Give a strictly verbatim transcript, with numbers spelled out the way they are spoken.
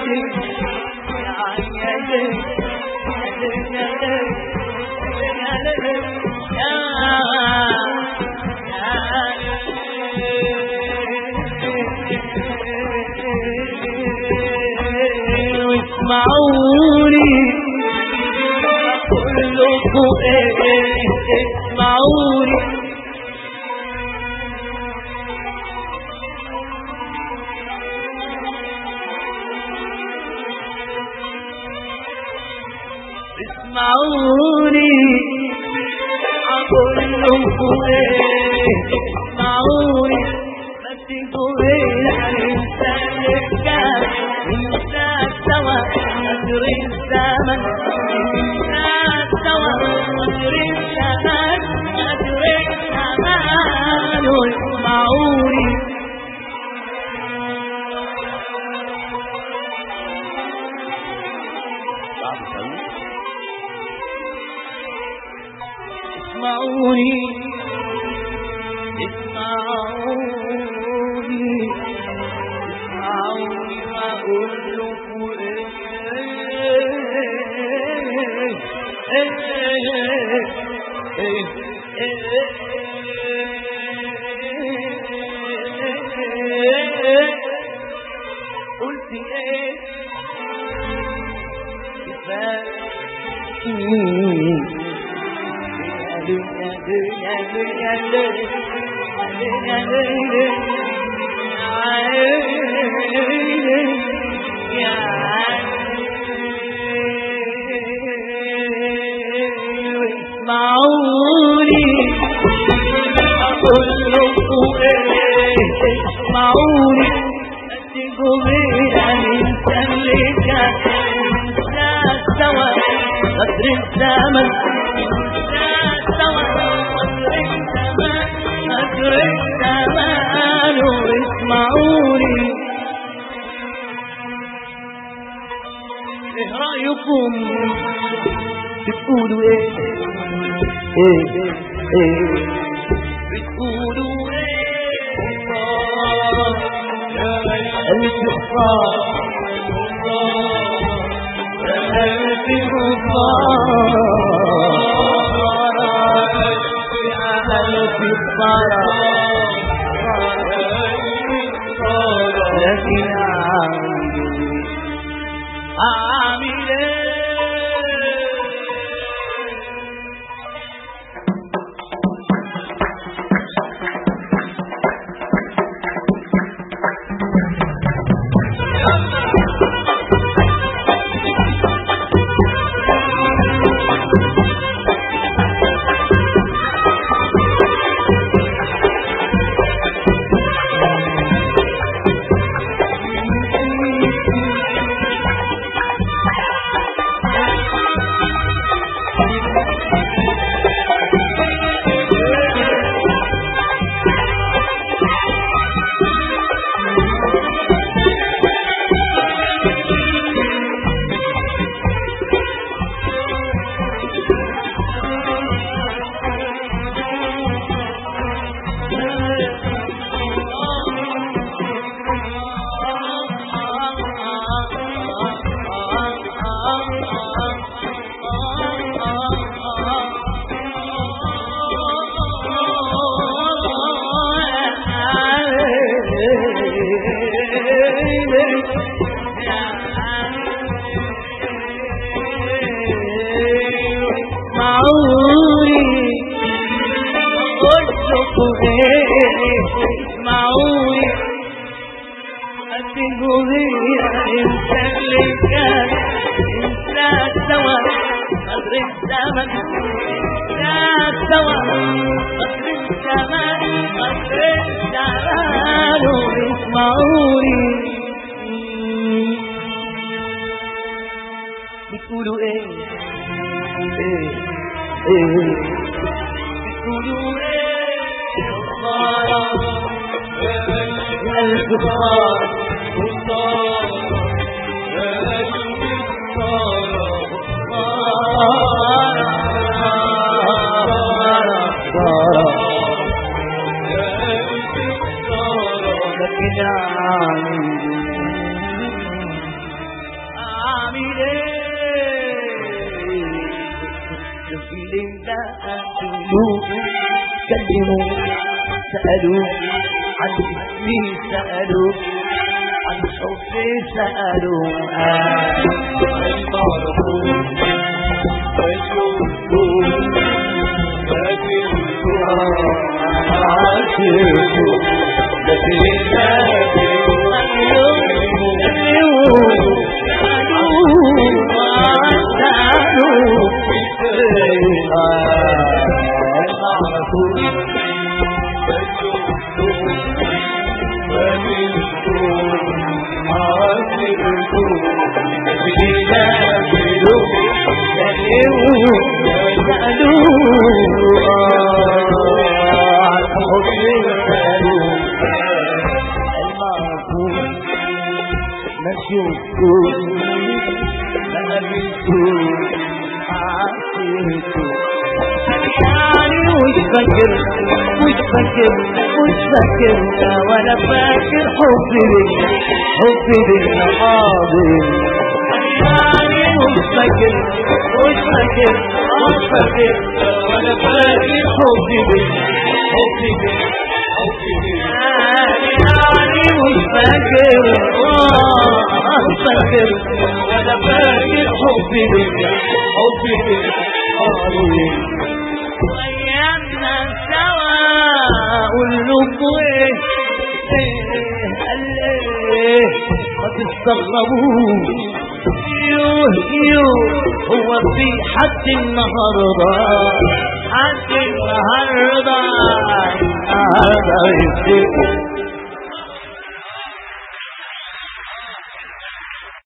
اسمعوني كلكم ايه اسمعوني اسمعوني كلكم ايه اسمعوني ما تقولين عن انسان انسان سوا أجري الزمن انسان سوا أجري الزمن أجري الزمن واسمعوني اسمعوني اسمعوني اسمعوني وأقول لكم ايه ايه ايه ايه قلت ايه اسمعوني أقول لكم ايه اسمعوني تقولين عن انسان لك انسان سوا قدر الزمن انسان سوا قدر الزمن قدر الزمن واسمعوني ايه رأيكم بتقولوا ايه ايه ايه بتقولوا ايه الاستغفار الاستغفار لكن عامل اسمعوني أتقولي انسان لك انسان سوا قدر الزمن انسان سوا قدر الزمن قدر الزمن اسمعوني بتقولوا ايه ايه ايه بتقولوا ايه الكفار اعمل ايه اللي قالوا كلموا سألوا عن اسمي سألوا عن حبي سألوا المرفوض فشوفوا فشوفوا عاشقوا لكن فاكر مش فاكر مش فاكر ولا فاكر حبي بك حبي بك حاضر يعني مش فاكر مش فاكر مش فاكر ولا فاكر حبي بك حبي بك حبي بك يعني مش فاكر مش فاكر ولا فاكر حبي بك حبي بك حاضر قولوا ايه ايه قال ايه ما تستغربوش يوه يوه هو في حد النهارده حد النهارده النهارده يفتكر